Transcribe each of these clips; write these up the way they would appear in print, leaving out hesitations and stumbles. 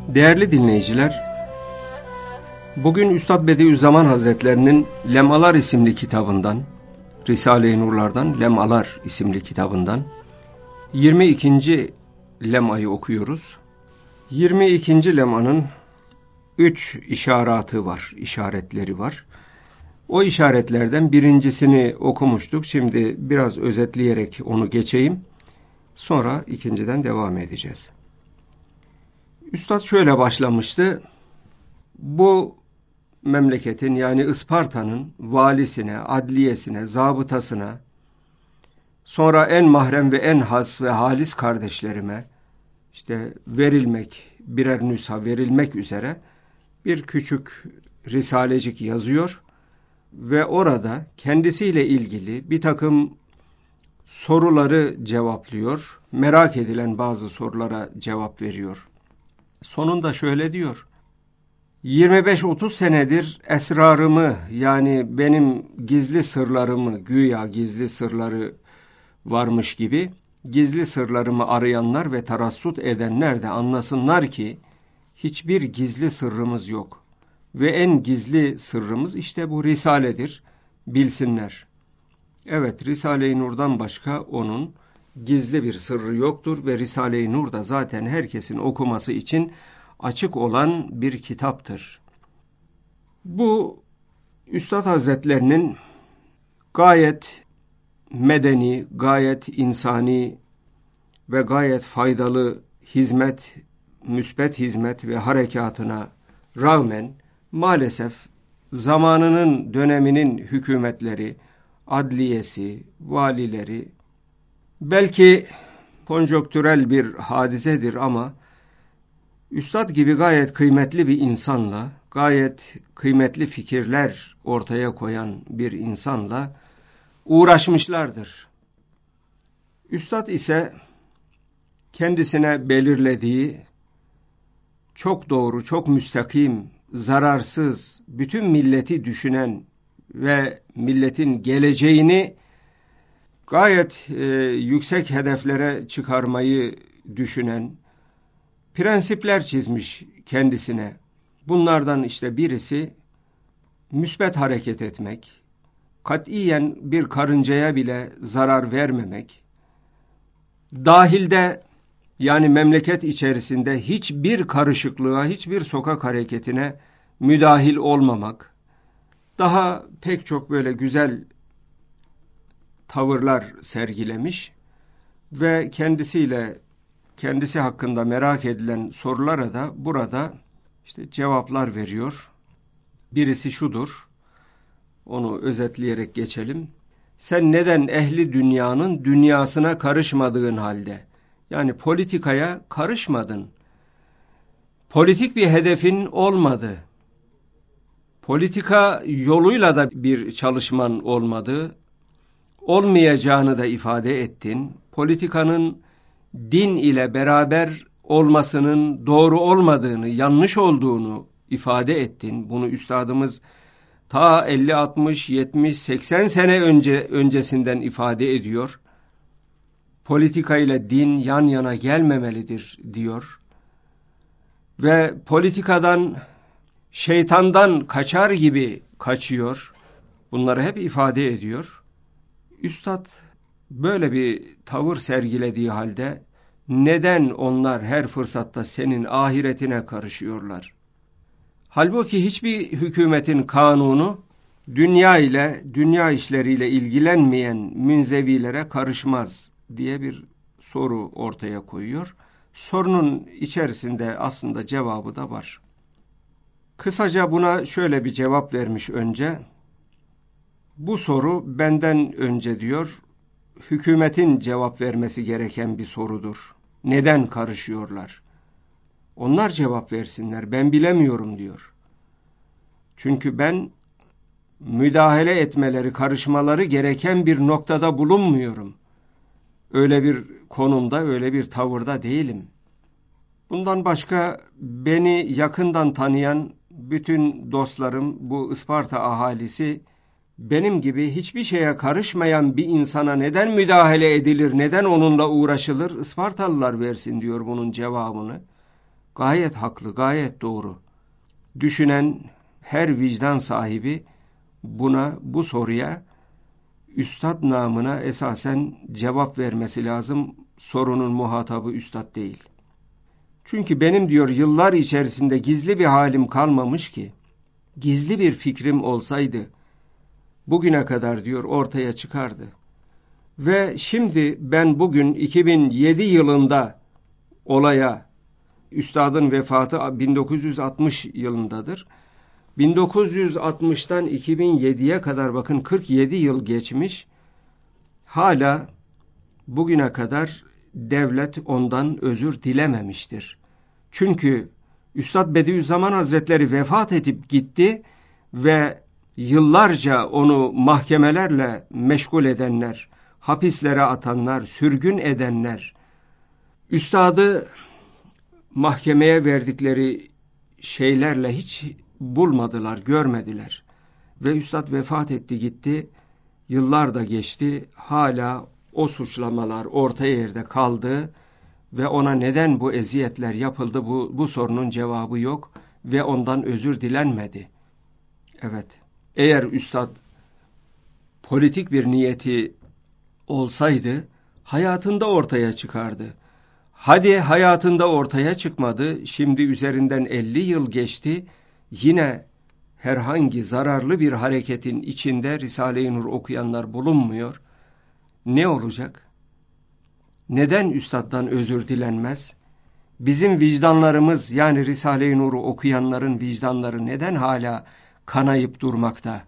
Değerli dinleyiciler, bugün Üstad Bediüzzaman Hazretlerinin Lemalar isimli kitabından, Risale-i Nurlar'dan Lemalar isimli kitabından 22. lemayı okuyoruz. 22. lemanın 3 işaretleri var. O işaretlerden birincisini okumuştuk. Şimdi biraz özetleyerek onu geçeyim. Sonra ikinciden devam edeceğiz. Üstad şöyle başlamıştı. Bu memleketin yani Isparta'nın valisine, adliyesine, zabıtasına, sonra en mahrem ve en has ve halis kardeşlerime birer nüsha verilmek üzere bir küçük risalecik yazıyor ve orada kendisiyle ilgili bir takım soruları cevaplıyor, merak edilen bazı sorulara cevap veriyor. Sonunda şöyle diyor: 25-30 senedir esrarımı, yani benim gizli sırlarımı, güya gizli sırları varmış gibi gizli sırlarımı arayanlar ve tarassut edenler de anlasınlar ki hiçbir gizli sırrımız yok. Ve en gizli sırrımız işte bu Risale'dir, bilsinler. Evet, Risale-i Nur'dan başka onun gizli bir sırrı yoktur ve Risale-i Nur da zaten herkesin okuması için açık olan bir kitaptır. Bu Üstad Hazretlerinin gayet medeni, gayet insani ve gayet faydalı hizmet, müsbet hizmet ve harekatına rağmen maalesef zamanının, döneminin hükümetleri, adliyesi, valileri, belki konjonktürel bir hadisedir ama Üstad gibi gayet kıymetli bir insanla, gayet kıymetli fikirler ortaya koyan bir insanla uğraşmışlardır. Üstad ise kendisine belirlediği çok doğru, çok müstakim, zararsız, bütün milleti düşünen ve milletin geleceğini gayet yüksek hedeflere çıkarmayı düşünen prensipler çizmiş kendisine. Bunlardan birisi müsbet hareket etmek, katiyen bir karıncaya bile zarar vermemek, dahilde yani memleket içerisinde hiçbir karışıklığa, hiçbir sokak hareketine müdahil olmamak, daha pek çok böyle güzel tavırlar sergilemiş ve kendisi hakkında merak edilen sorulara da burada cevaplar veriyor. Birisi şudur, onu özetleyerek geçelim. Sen neden ehli dünyanın dünyasına karışmadığın halde, yani politikaya karışmadın, politik bir hedefin olmadı, politika yoluyla da bir çalışman olmadı, olmayacağını da ifade ettin, politikanın din ile beraber olmasının doğru olmadığını, yanlış olduğunu ifade ettin. Bunu üstadımız ta 50, 60, 70, 80 sene öncesinden ifade ediyor. Politika ile din yan yana gelmemelidir diyor. Ve politikadan, şeytandan kaçar gibi kaçıyor. Bunları hep ifade ediyor. Üstad böyle bir tavır sergilediği halde neden onlar her fırsatta senin ahiretine karışıyorlar? Halbuki hiçbir hükümetin kanunu dünya işleriyle ilgilenmeyen münzevilere karışmaz diye bir soru ortaya koyuyor. Sorunun içerisinde aslında cevabı da var. Kısaca buna şöyle bir cevap vermiş önce. Bu soru benden önce diyor, hükümetin cevap vermesi gereken bir sorudur. Neden karışıyorlar? Onlar cevap versinler, ben bilemiyorum diyor. Çünkü ben müdahale etmeleri, karışmaları gereken bir noktada bulunmuyorum. Öyle bir konumda, öyle bir tavırda değilim. Bundan başka beni yakından tanıyan bütün dostlarım, bu Isparta ahalisi, benim gibi hiçbir şeye karışmayan bir insana neden müdahale edilir, neden onunla uğraşılır? Ispartalılar versin diyor bunun cevabını. Gayet haklı, gayet doğru. Düşünen her vicdan sahibi bu soruya üstad namına esasen cevap vermesi lazım. Sorunun muhatabı üstad değil. Çünkü benim diyor yıllar içerisinde gizli bir halim kalmamış ki, gizli bir fikrim olsaydı bugüne kadar diyor ortaya çıkardı. Ve şimdi ben bugün 2007 yılında olaya, üstadın vefatı 1960 yılındadır. 1960'tan 2007'ye kadar bakın 47 yıl geçmiş. Hala bugüne kadar devlet ondan özür dilememiştir. Çünkü Üstad Bediüzzaman Hazretleri vefat edip gitti ve yıllarca onu mahkemelerle meşgul edenler, hapislere atanlar, sürgün edenler, Üstadı mahkemeye verdikleri şeylerle hiç bulmadılar, görmediler. Ve Üstad vefat etti gitti, yıllar da geçti, hala o suçlamalar orta yerde kaldı ve ona neden bu eziyetler yapıldı bu sorunun cevabı yok ve ondan özür dilenmedi. Evet, eğer Üstad politik bir niyeti olsaydı hayatında ortaya çıkardı. Hadi hayatında ortaya çıkmadı, şimdi üzerinden 50 yıl geçti, yine herhangi zararlı bir hareketin içinde Risale-i Nur okuyanlar bulunmuyor. Ne olacak? Neden üstaddan özür dilenmez? Bizim vicdanlarımız, yani Risale-i Nur'u okuyanların vicdanları neden hala kanayıp durmakta?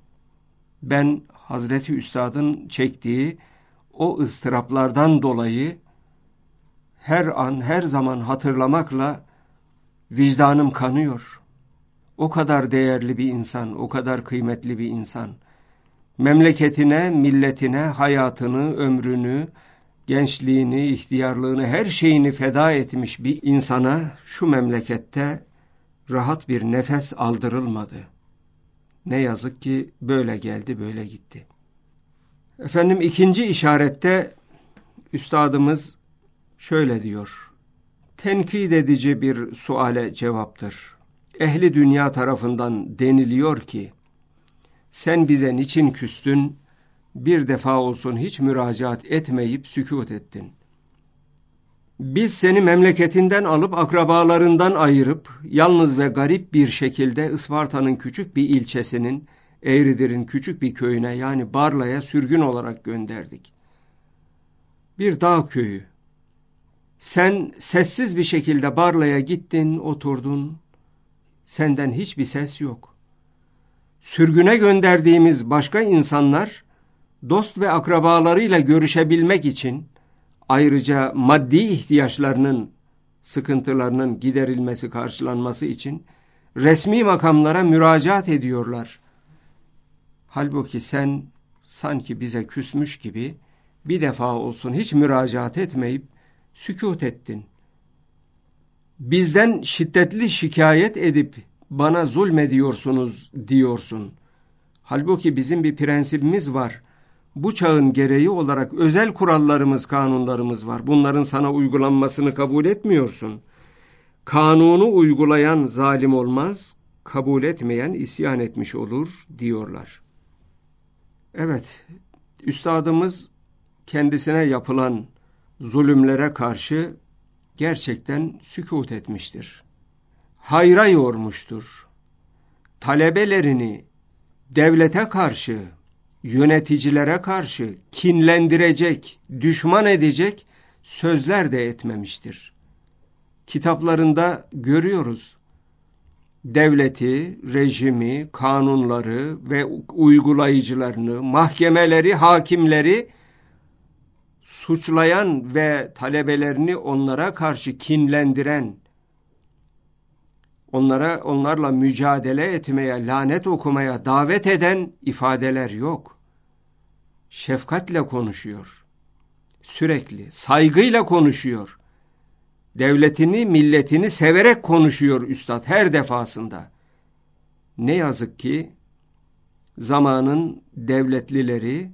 Ben Hazreti Üstad'ın çektiği o ıstıraplardan dolayı her an, her zaman hatırlamakla vicdanım kanıyor. O kadar değerli bir insan, o kadar kıymetli bir insan. Memleketine, milletine, hayatını, ömrünü, gençliğini, ihtiyarlığını, her şeyini feda etmiş bir insana şu memlekette rahat bir nefes aldırılmadı. Ne yazık ki böyle geldi, böyle gitti. Efendim ikinci işarette üstadımız şöyle diyor. Tenkit edici bir suale cevaptır. Ehli dünya tarafından deniliyor ki, sen bize niçin küstün, bir defa olsun hiç müracaat etmeyip sükût ettin. Biz seni memleketinden alıp akrabalarından ayırıp, yalnız ve garip bir şekilde Isparta'nın küçük bir ilçesinin, Eğridir'in küçük bir köyüne yani Barla'ya sürgün olarak gönderdik. Bir dağ köyü. Sen sessiz bir şekilde Barla'ya gittin, oturdun. Senden hiçbir ses yok. Sürgüne gönderdiğimiz başka insanlar, dost ve akrabalarıyla görüşebilmek için, ayrıca maddi ihtiyaçlarının, sıkıntılarının giderilmesi, karşılanması için, resmi makamlara müracaat ediyorlar. Halbuki sen, sanki bize küsmüş gibi, bir defa olsun hiç müracaat etmeyip, sükût ettin. Bizden şiddetli şikayet edip bana zulmediyorsunuz diyorsun. Halbuki bizim bir prensibimiz var. Bu çağın gereği olarak özel kurallarımız, kanunlarımız var. Bunların sana uygulanmasını kabul etmiyorsun. Kanunu uygulayan zalim olmaz, kabul etmeyen isyan etmiş olur diyorlar. Evet, üstadımız kendisine yapılan zulümlere karşı gerçekten sükût etmiştir. Hayra yormuştur. Talebelerini devlete karşı, yöneticilere karşı kinlendirecek, düşman edecek sözler de etmemiştir. Kitaplarında görüyoruz. Devleti, rejimi, kanunları ve uygulayıcılarını, mahkemeleri, hakimleri suçlayan ve talebelerini onlara karşı kinlendiren, onlarla mücadele etmeye, lanet okumaya davet eden ifadeler yok. Şefkatle konuşuyor. Sürekli, saygıyla konuşuyor. Devletini, milletini severek konuşuyor üstad her defasında. Ne yazık ki zamanın devletlileri,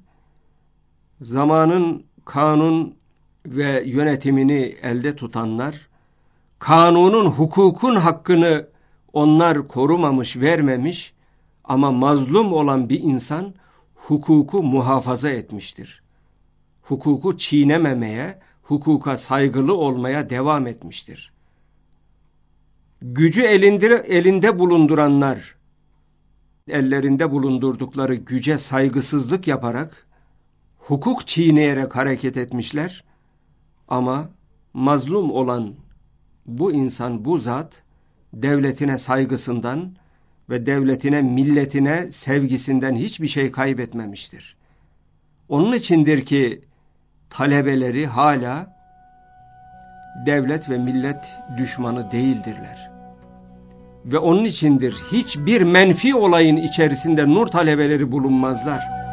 zamanın kanun ve yönetimini elde tutanlar, kanunun, hukukun hakkını onlar korumamış, vermemiş ama mazlum olan bir insan hukuku muhafaza etmiştir. Hukuku çiğnememeye, hukuka saygılı olmaya devam etmiştir. Gücü elinde bulunduranlar, ellerinde bulundurdukları güce saygısızlık yaparak, hukuk çiğneyerek hareket etmişler ama mazlum olan bu insan, bu zat, devletine saygısından ve devletine, milletine sevgisinden hiçbir şey kaybetmemiştir. Onun içindir ki talebeleri hala devlet ve millet düşmanı değildirler. Ve onun içindir hiçbir menfi olayın içerisinde nur talebeleri bulunmazlar.